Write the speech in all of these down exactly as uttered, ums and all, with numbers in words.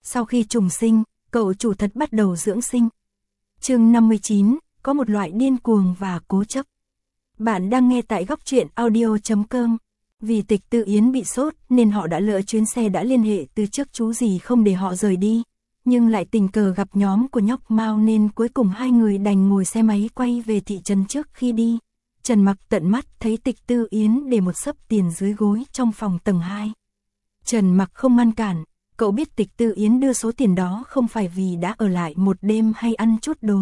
Sau khi trùng sinh, cậu chủ thật bắt đầu dưỡng sinh. Chương năm mươi chín, có một loại điên cuồng và cố chấp. Bạn đang nghe tại góc truyện audio chấm com. Vì Tịch Tư Yến bị sốt nên họ đã lỡ chuyến xe đã liên hệ từ trước chú gì không để họ rời đi. Nhưng lại tình cờ gặp nhóm của nhóc Mao nên cuối cùng hai người đành ngồi xe máy quay về thị trấn trước khi đi. Trần Mặc tận mắt thấy Tịch Tư Yến để một xấp tiền dưới gối trong phòng tầng hai. Trần Mặc không ngăn cản, cậu biết Tịch Tư Yến đưa số tiền đó không phải vì đã ở lại một đêm hay ăn chút đồ.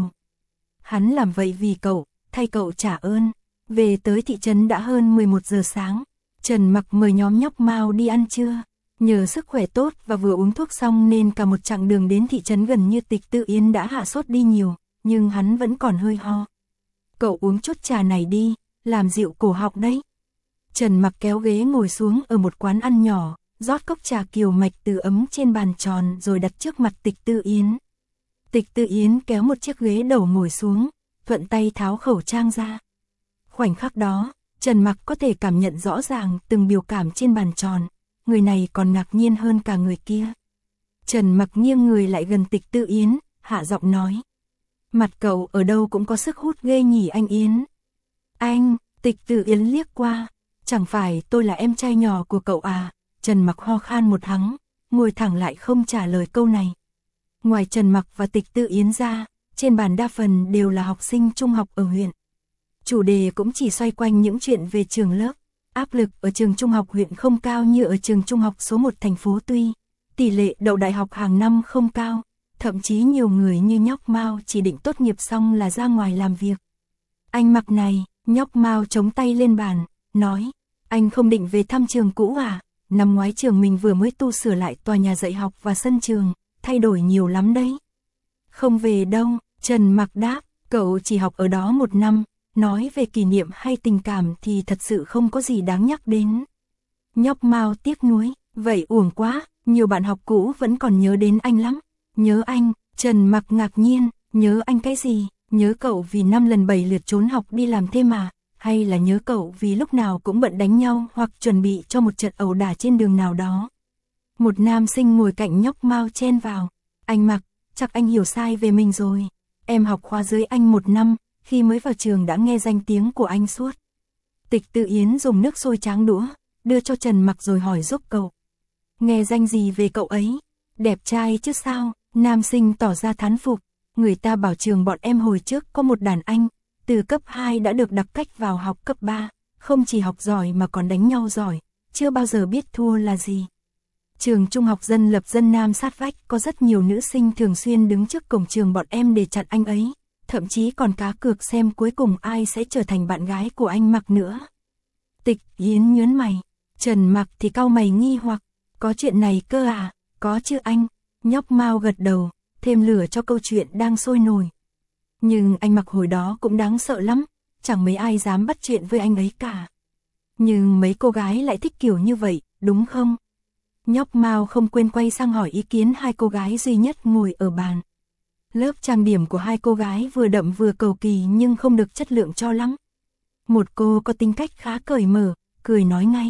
Hắn làm vậy vì cậu, thay cậu trả ơn. Về tới thị trấn đã hơn mười một giờ sáng. Trần Mặc mời nhóm nhóc Mao đi ăn trưa. Nhờ sức khỏe tốt và vừa uống thuốc xong nên cả một chặng đường đến thị trấn gần như Tịch Tư Yến đã hạ sốt đi nhiều, nhưng hắn vẫn còn hơi ho. Cậu uống chút trà này đi, làm dịu cổ họng đấy. Trần Mặc kéo ghế ngồi xuống ở một quán ăn nhỏ, rót cốc trà kiều mạch từ ấm trên bàn tròn rồi đặt trước mặt Tịch Tư Yến. Tịch Tư Yến kéo một chiếc ghế đầu ngồi xuống, thuận tay tháo khẩu trang ra. Khoảnh khắc đó, Trần Mặc có thể cảm nhận rõ ràng từng biểu cảm trên bàn tròn, người này còn ngạc nhiên hơn cả người kia. Trần Mặc nghiêng người lại gần Tịch Tư Yến, hạ giọng nói. Mặt cậu ở đâu cũng có sức hút ghê nhỉ anh Yến. Anh, Tịch Tư Yến liếc qua, chẳng phải tôi là em trai nhỏ của cậu à? Trần Mặc ho khan một hắng, ngồi thẳng lại không trả lời câu này. Ngoài Trần Mặc và Tịch Tư Yến ra, trên bàn đa phần đều là học sinh trung học ở huyện. Chủ đề cũng chỉ xoay quanh những chuyện về trường lớp. Áp lực ở trường trung học huyện không cao như ở trường trung học số một thành phố Tuy. Tỷ lệ đậu đại học hàng năm không cao, thậm chí nhiều người như nhóc Mao chỉ định tốt nghiệp xong là ra ngoài làm việc. Anh Mặc này, nhóc Mao chống tay lên bàn, nói, anh không định về thăm trường cũ à? Năm ngoái trường mình vừa mới tu sửa lại tòa nhà dạy học và sân trường, thay đổi nhiều lắm đấy. Không về đâu, Trần Mặc đáp, cậu chỉ học ở đó một năm, nói về kỷ niệm hay tình cảm thì thật sự không có gì đáng nhắc đến. Nhóc Mao tiếc nuối, vậy uổng quá, nhiều bạn học cũ vẫn còn nhớ đến anh lắm. Nhớ anh, Trần Mặc ngạc nhiên, nhớ anh cái gì? Nhớ cậu vì năm lần bảy lượt trốn học đi làm thêm mà, hay là nhớ cậu vì lúc nào cũng bận đánh nhau hoặc chuẩn bị cho một trận ẩu đả trên đường nào đó? Một nam sinh ngồi cạnh nhóc Mao chen vào, anh Mặc, chắc anh hiểu sai về mình rồi. Em học khóa dưới anh một năm, khi mới vào trường đã nghe danh tiếng của anh suốt. Tịch Tư Yến dùng nước sôi tráng đũa, đưa cho Trần Mặc rồi hỏi giúp cậu. Nghe danh gì về cậu ấy? Đẹp trai chứ sao? Nam sinh tỏ ra thán phục. Người ta bảo trường bọn em hồi trước có một đàn anh, từ cấp hai đã được đặc cách vào học cấp ba, không chỉ học giỏi mà còn đánh nhau giỏi, chưa bao giờ biết thua là gì. Trường trung học dân lập dân nam sát vách có rất nhiều nữ sinh thường xuyên đứng trước cổng trường bọn em để chặn anh ấy, thậm chí còn cá cược xem cuối cùng ai sẽ trở thành bạn gái của anh Mặc nữa. Tịch Yến nhớn mày, Trần Mặc thì cau mày nghi hoặc, có chuyện này cơ à? Có chứ anh. Nhóc Mao gật đầu, thêm lửa cho câu chuyện đang sôi nổi. Nhưng anh Mặc hồi đó cũng đáng sợ lắm, chẳng mấy ai dám bắt chuyện với anh ấy cả. Nhưng mấy cô gái lại thích kiểu như vậy, đúng không? Nhóc Mao không quên quay sang hỏi ý kiến hai cô gái duy nhất ngồi ở bàn. Lớp trang điểm của hai cô gái vừa đậm vừa cầu kỳ nhưng không được chất lượng cho lắm. Một cô có tính cách khá cởi mở, cười nói ngay.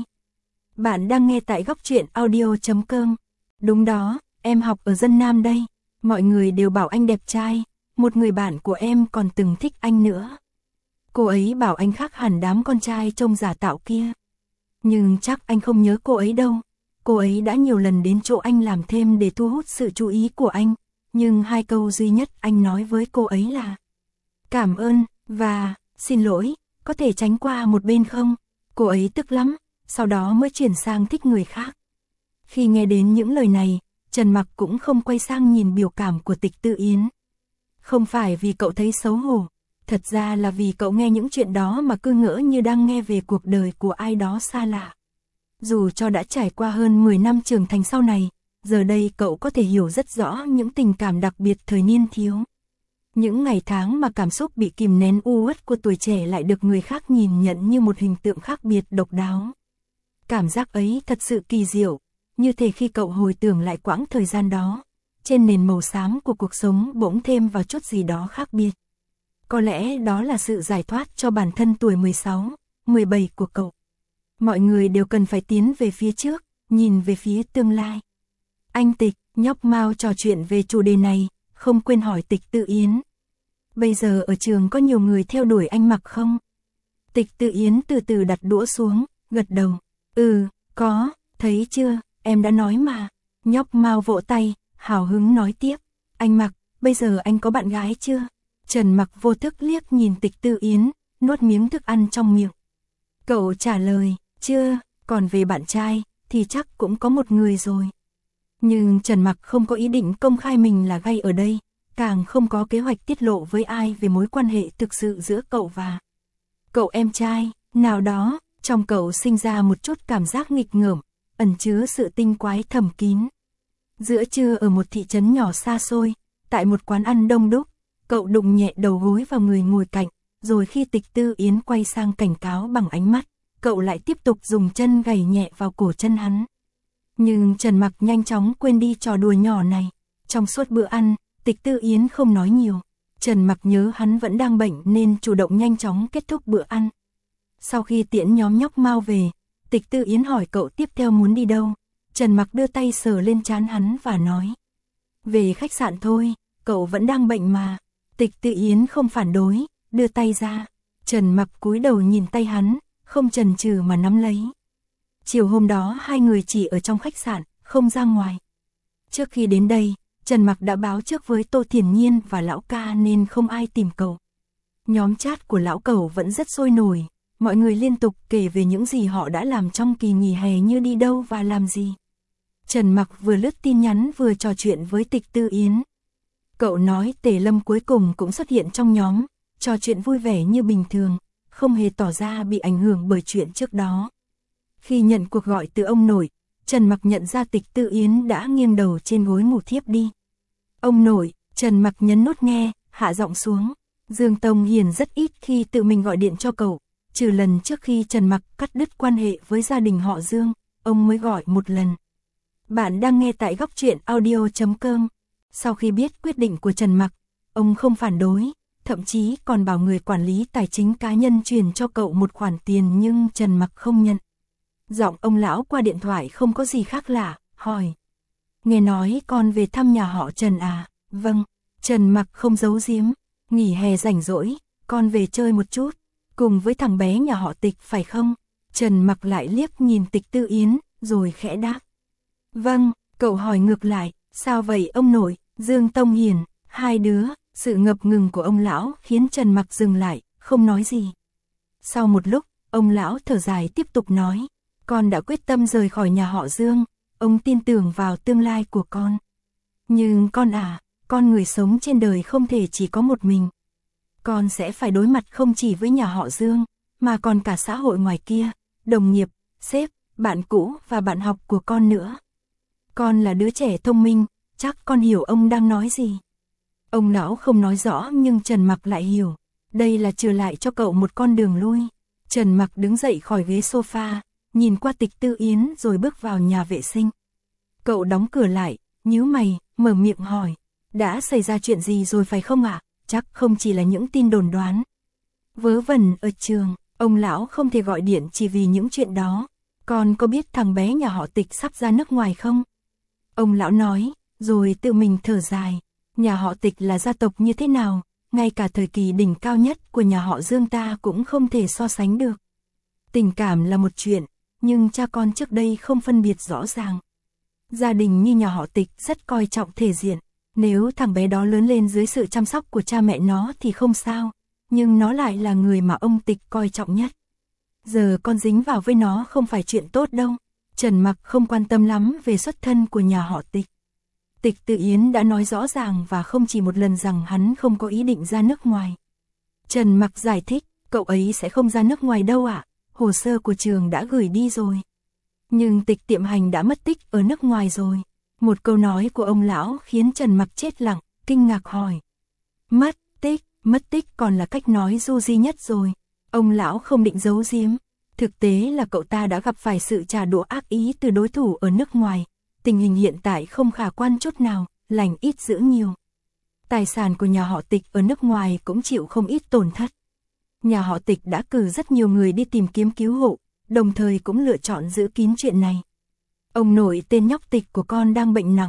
Bạn đang nghe tại góc truyện audio chấm com. Đúng đó, em học ở dân nam đây. Mọi người đều bảo anh đẹp trai, một người bạn của em còn từng thích anh nữa. Cô ấy bảo anh khác hẳn đám con trai trông giả tạo kia. Nhưng chắc anh không nhớ cô ấy đâu. Cô ấy đã nhiều lần đến chỗ anh làm thêm để thu hút sự chú ý của anh. Nhưng hai câu duy nhất anh nói với cô ấy là cảm ơn và xin lỗi, có thể tránh qua một bên không? Cô ấy tức lắm, sau đó mới chuyển sang thích người khác. Khi nghe đến những lời này, Trần Mặc cũng không quay sang nhìn biểu cảm của Tịch Tư Yến. Không phải vì cậu thấy xấu hổ, thật ra là vì cậu nghe những chuyện đó mà cứ ngỡ như đang nghe về cuộc đời của ai đó xa lạ. Dù cho đã trải qua hơn mười năm trưởng thành sau này, giờ đây cậu có thể hiểu rất rõ những tình cảm đặc biệt thời niên thiếu. Những ngày tháng mà cảm xúc bị kìm nén u uất của tuổi trẻ lại được người khác nhìn nhận như một hình tượng khác biệt độc đáo. Cảm giác ấy thật sự kỳ diệu, như thể khi cậu hồi tưởng lại quãng thời gian đó, trên nền màu xám của cuộc sống bỗng thêm vào chút gì đó khác biệt. Có lẽ đó là sự giải thoát cho bản thân tuổi mười sáu, mười bảy của cậu. Mọi người đều cần phải tiến về phía trước, nhìn về phía tương lai. Anh Tịch, Nhóc Mao trò chuyện về chủ đề này, không quên hỏi Tịch Tự Yến. Bây giờ ở trường có nhiều người theo đuổi anh Mặc không? Tịch Tự Yến từ từ đặt đũa xuống, gật đầu. Ừ, có, thấy chưa, em đã nói mà. Nhóc Mao vỗ tay, hào hứng nói tiếp. Anh Mặc, bây giờ anh có bạn gái chưa? Trần Mặc vô thức liếc nhìn Tịch Tự Yến, nuốt miếng thức ăn trong miệng. Cậu trả lời, chưa, còn về bạn trai, thì chắc cũng có một người rồi. Nhưng Trần Mặc không có ý định công khai mình là gay ở đây, càng không có kế hoạch tiết lộ với ai về mối quan hệ thực sự giữa cậu và cậu em trai. Nào đó, trong cậu sinh ra một chút cảm giác nghịch ngợm, ẩn chứa sự tinh quái thầm kín. Giữa trưa ở một thị trấn nhỏ xa xôi, tại một quán ăn đông đúc, cậu đụng nhẹ đầu gối vào người ngồi cạnh, rồi khi Tịch Tự Yến quay sang cảnh cáo bằng ánh mắt, cậu lại tiếp tục dùng chân gảy nhẹ vào cổ chân hắn. Nhưng Trần Mặc nhanh chóng quên đi trò đùa nhỏ này. Trong suốt bữa ăn, Tịch Tự Yến không nói nhiều. Trần Mặc nhớ hắn vẫn đang bệnh nên chủ động nhanh chóng kết thúc bữa ăn. Sau khi tiễn nhóm nhóc Mao về, Tịch Tự Yến hỏi cậu tiếp theo muốn đi đâu. Trần Mặc đưa tay sờ lên trán hắn và nói. Về khách sạn thôi, cậu vẫn đang bệnh mà. Tịch Tự Yến không phản đối, đưa tay ra. Trần Mặc cúi đầu nhìn tay hắn, không chần chừ mà nắm lấy. Chiều hôm đó hai người chỉ ở trong khách sạn, không ra ngoài. Trước khi đến đây, Trần Mặc đã báo trước với Tô Thiển Nhiên và Lão Ca nên không ai tìm cậu. Nhóm chat của Lão Cẩu vẫn rất sôi nổi, mọi người liên tục kể về những gì họ đã làm trong kỳ nghỉ hè như đi đâu và làm gì. Trần Mặc vừa lướt tin nhắn vừa trò chuyện với Tịch Tự Yến. Cậu nói Tề Lâm cuối cùng cũng xuất hiện trong nhóm, trò chuyện vui vẻ như bình thường, không hề tỏ ra bị ảnh hưởng bởi chuyện trước đó. Khi nhận cuộc gọi từ ông nội, Trần Mặc nhận ra Tịch Tự Yến đã nghiêng đầu trên gối ngủ thiếp đi. Ông nội, Trần Mặc nhấn nút nghe, hạ giọng xuống. Dương Tông Hiền rất ít khi tự mình gọi điện cho cậu, trừ lần trước khi Trần Mặc cắt đứt quan hệ với gia đình họ Dương, ông mới gọi một lần. Bạn đang nghe tại góc truyện audio chấm com. Sau khi biết quyết định của Trần Mặc, ông không phản đối, thậm chí còn bảo người quản lý tài chính cá nhân truyền cho cậu một khoản tiền nhưng Trần Mặc không nhận. Giọng ông lão qua điện thoại không có gì khác lạ, hỏi. Nghe nói con về thăm nhà họ Trần à? Vâng, Trần Mặc không giấu giếm. Nghỉ hè rảnh rỗi, con về chơi một chút, cùng với thằng bé nhà họ Tịch phải không? Trần Mặc lại liếc nhìn Tịch Tự Yến, rồi khẽ đáp. Vâng, cậu hỏi ngược lại, sao vậy ông nội, Dương Tông Hiền, hai đứa, sự ngập ngừng của ông lão khiến Trần Mặc dừng lại, không nói gì. Sau một lúc, ông lão thở dài tiếp tục nói. Con đã quyết tâm rời khỏi nhà họ Dương, ông tin tưởng vào tương lai của con. Nhưng con à, con người sống trên đời không thể chỉ có một mình. Con sẽ phải đối mặt không chỉ với nhà họ Dương, mà còn cả xã hội ngoài kia, đồng nghiệp, sếp, bạn cũ và bạn học của con nữa. Con là đứa trẻ thông minh, chắc con hiểu ông đang nói gì. Ông lão không nói rõ nhưng Trần Mặc lại hiểu. Đây là trừ lại cho cậu một con đường lui. Trần Mặc đứng dậy khỏi ghế sofa, nhìn qua Tịch Tự Yến rồi bước vào nhà vệ sinh. Cậu đóng cửa lại, nhíu mày, mở miệng hỏi. Đã xảy ra chuyện gì rồi phải không ạ? À? Chắc không chỉ là những tin đồn đoán. Vớ vẩn ở trường, ông lão không thể gọi điện chỉ vì những chuyện đó. Con có biết thằng bé nhà họ Tịch sắp ra nước ngoài không? Ông lão nói, rồi tự mình thở dài. Nhà họ Tịch là gia tộc như thế nào, ngay cả thời kỳ đỉnh cao nhất của nhà họ Dương ta cũng không thể so sánh được. Tình cảm là một chuyện, nhưng cha con trước đây không phân biệt rõ ràng. Gia đình như nhà họ Tịch rất coi trọng thể diện. Nếu thằng bé đó lớn lên dưới sự chăm sóc của cha mẹ nó thì không sao, nhưng nó lại là người mà ông Tịch coi trọng nhất. Giờ con dính vào với nó không phải chuyện tốt đâu. Trần Mặc không quan tâm lắm về xuất thân của nhà họ Tịch. Tịch Tự Yến đã nói rõ ràng và không chỉ một lần rằng hắn không có ý định ra nước ngoài. Trần Mặc giải thích, cậu ấy sẽ không ra nước ngoài đâu ạ, à? Hồ sơ của trường đã gửi đi rồi. Nhưng Tịch Tiệm Hành đã mất tích ở nước ngoài rồi. Một câu nói của ông lão khiến Trần Mặc chết lặng, kinh ngạc hỏi. Mất tích, mất tích còn là cách nói du di nhất rồi. Ông lão không định giấu giếm. Thực tế là cậu ta đã gặp phải sự trả đũa ác ý từ đối thủ ở nước ngoài. Tình hình hiện tại không khả quan chút nào, lành ít dữ nhiều. Tài sản của nhà họ Tịch ở nước ngoài cũng chịu không ít tổn thất. Nhà họ Tịch đã cử rất nhiều người đi tìm kiếm cứu hộ, đồng thời cũng lựa chọn giữ kín chuyện này. Ông nội tên nhóc Tịch của con đang bệnh nặng,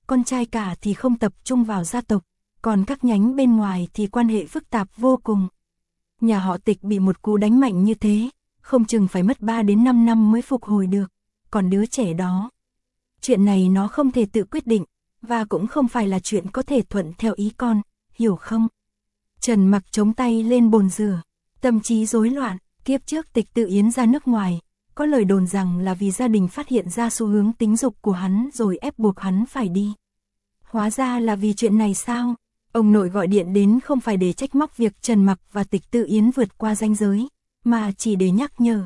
con trai cả thì không tập trung vào gia tộc, còn các nhánh bên ngoài thì quan hệ phức tạp vô cùng. Nhà họ Tịch bị một cú đánh mạnh như thế, không chừng phải mất ba đến năm năm mới phục hồi được, còn đứa trẻ đó. Chuyện này nó không thể tự quyết định, và cũng không phải là chuyện có thể thuận theo ý con, hiểu không? Trần Mặc chống tay lên bồn rửa, tâm trí rối loạn. Kiếp trước Tịch Tự Yến ra nước ngoài, có lời đồn rằng là vì gia đình phát hiện ra xu hướng tính dục của hắn rồi ép buộc hắn phải đi. Hóa ra là vì chuyện này sao? Ông nội gọi điện đến không phải để trách móc việc Trần Mặc và Tịch Tự Yến vượt qua ranh giới, mà chỉ để nhắc nhở.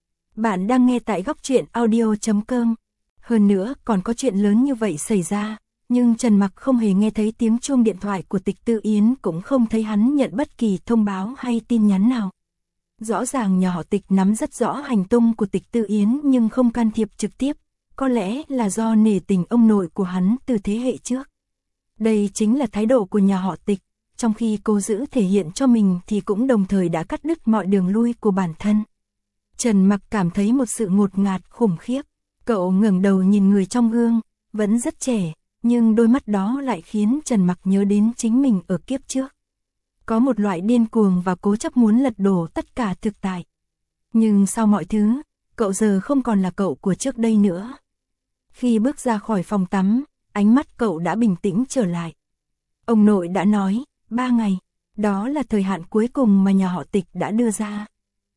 Bạn đang nghe tại góc truyện audio chấm com. Hơn nữa còn có chuyện lớn như vậy xảy ra, nhưng Trần Mặc không hề nghe thấy tiếng chuông điện thoại của Tịch Tự Yến, cũng không thấy hắn nhận bất kỳ thông báo hay tin nhắn nào. Rõ ràng nhà họ Tịch nắm rất rõ hành tung của Tịch Tự Yến nhưng không can thiệp trực tiếp, có lẽ là do nể tình ông nội của hắn từ thế hệ trước. Đây chính là thái độ của nhà họ Tịch, trong khi cô giữ thể hiện cho mình thì cũng đồng thời đã cắt đứt mọi đường lui của bản thân. Trần Mặc cảm thấy một sự ngột ngạt khủng khiếp, cậu ngẩng đầu nhìn người trong gương, vẫn rất trẻ, nhưng đôi mắt đó lại khiến Trần Mặc nhớ đến chính mình ở kiếp trước. Có một loại điên cuồng và cố chấp muốn lật đổ tất cả thực tại. Nhưng sau mọi thứ, cậu giờ không còn là cậu của trước đây nữa. Khi bước ra khỏi phòng tắm, ánh mắt cậu đã bình tĩnh trở lại. Ông nội đã nói, ba ngày, đó là thời hạn cuối cùng mà nhà họ Tịch đã đưa ra.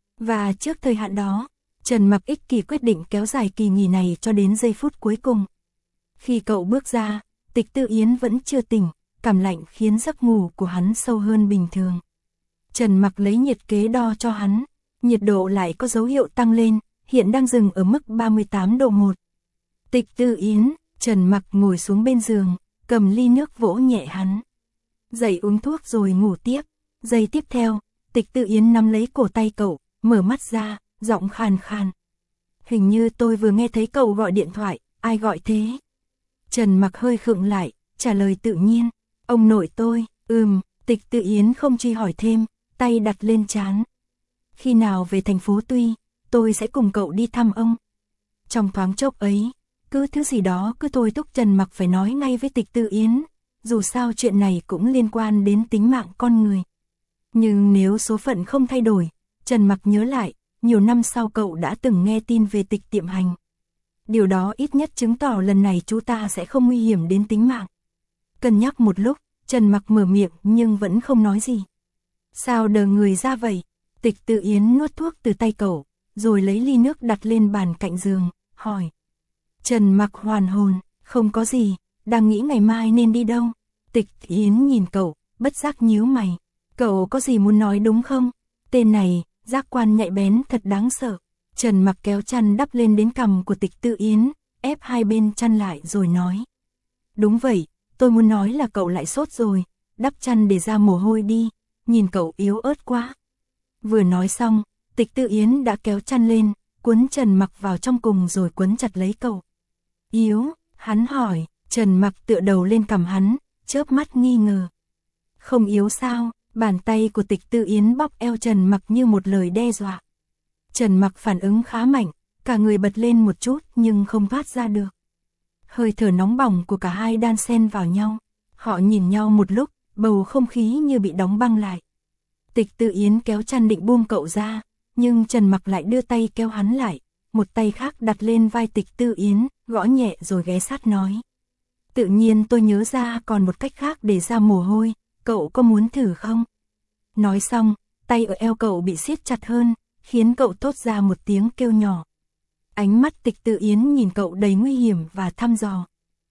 Và trước thời hạn đó, Trần Mặc ích kỷ quyết định kéo dài kỳ nghỉ này cho đến giây phút cuối cùng. Khi cậu bước ra, Tịch Tự Yến vẫn chưa tỉnh, cảm lạnh khiến giấc ngủ của hắn sâu hơn bình thường. Trần Mặc lấy nhiệt kế đo cho hắn, nhiệt độ lại có dấu hiệu tăng lên, hiện đang dừng ở mức ba mươi tám độ một. Tịch Tự Yến, Trần Mặc ngồi xuống bên giường, cầm ly nước vỗ nhẹ hắn. Dậy uống thuốc rồi ngủ tiếp. Giây tiếp theo, Tịch Tự Yến nắm lấy cổ tay cậu, mở mắt ra, giọng khàn khàn. Hình như tôi vừa nghe thấy cậu gọi điện thoại, ai gọi thế? Trần Mặc hơi khựng lại, trả lời tự nhiên. Ông nội tôi, ừm, Tịch Tự Yến không truy hỏi thêm, tay đặt lên trán. Khi nào về thành phố Tuy, tôi sẽ cùng cậu đi thăm ông. Trong thoáng chốc ấy, cứ thứ gì đó cứ thôi thúc Trần Mặc phải nói ngay với Tịch Tự Yến, dù sao chuyện này cũng liên quan đến tính mạng con người. Nhưng nếu số phận không thay đổi, Trần Mặc nhớ lại, nhiều năm sau cậu đã từng nghe tin về Tịch Tiệm Hành. Điều đó ít nhất chứng tỏ lần này chú ta sẽ không nguy hiểm đến tính mạng. Cân nhắc một lúc, Trần Mặc mở miệng nhưng vẫn không nói gì. Sao đờ người ra vậy? Tịch Tự Yến nuốt thuốc từ tay cậu, rồi lấy ly nước đặt lên bàn cạnh giường, hỏi. Trần Mặc hoàn hồn, không có gì, đang nghĩ ngày mai nên đi đâu. Tịch Yến nhìn cậu, bất giác nhíu mày. Cậu có gì muốn nói đúng không? Tên này, giác quan nhạy bén thật đáng sợ. Trần Mặc kéo chăn đắp lên đến cằm của Tịch Tự Yến, ép hai bên chăn lại rồi nói. Đúng vậy, tôi muốn nói là cậu lại sốt rồi, đắp chăn để ra mồ hôi đi, nhìn cậu yếu ớt quá. Vừa nói xong, Tịch Tự Yến đã kéo chăn lên, cuốn Trần Mặc vào trong cùng rồi quấn chặt lấy cậu. Yếu, hắn hỏi. Trần Mặc tựa đầu lên cằm hắn, chớp mắt nghi ngờ. Không yếu sao? Bàn tay của Tịch Tự Yến bóp eo Trần Mặc như một lời đe dọa. Trần Mặc phản ứng khá mạnh, cả người bật lên một chút nhưng không thoát ra được. Hơi thở nóng bỏng của cả hai đan xen vào nhau. Họ nhìn nhau một lúc, bầu không khí như bị đóng băng lại. Tịch Tự Yến kéo chăn định buông cậu ra, nhưng Trần Mặc lại đưa tay kéo hắn lại, một tay khác đặt lên vai Tịch Tự Yến, gõ nhẹ rồi ghé sát nói. Tự nhiên tôi nhớ ra còn một cách khác để ra mồ hôi, cậu có muốn thử không? Nói xong, tay ở eo cậu bị siết chặt hơn, khiến cậu thốt ra một tiếng kêu nhỏ. Ánh mắt Tịch Tự Yến nhìn cậu đầy nguy hiểm và thăm dò.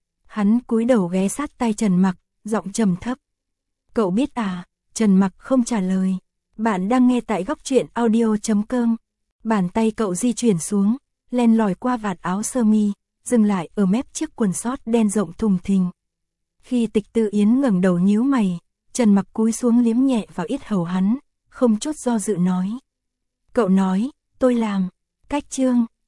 Hắn cúi đầu ghé sát tay Trần Mặc, giọng trầm thấp. Cậu biết à? Trần Mặc không trả lời. Bạn đang nghe tại góc truyện audio chấm com. Bàn tay cậu di chuyển xuống, len lỏi qua vạt áo sơ mi, dừng lại ở mép chiếc quần sót đen rộng thùng thình. Khi Tịch Tự Yến ngẩng đầu nhíu mày, Trần Mặc cúi xuống liếm nhẹ vào yết hầu hắn, không chút do dự nói. Cậu nói, tôi làm. Cách chương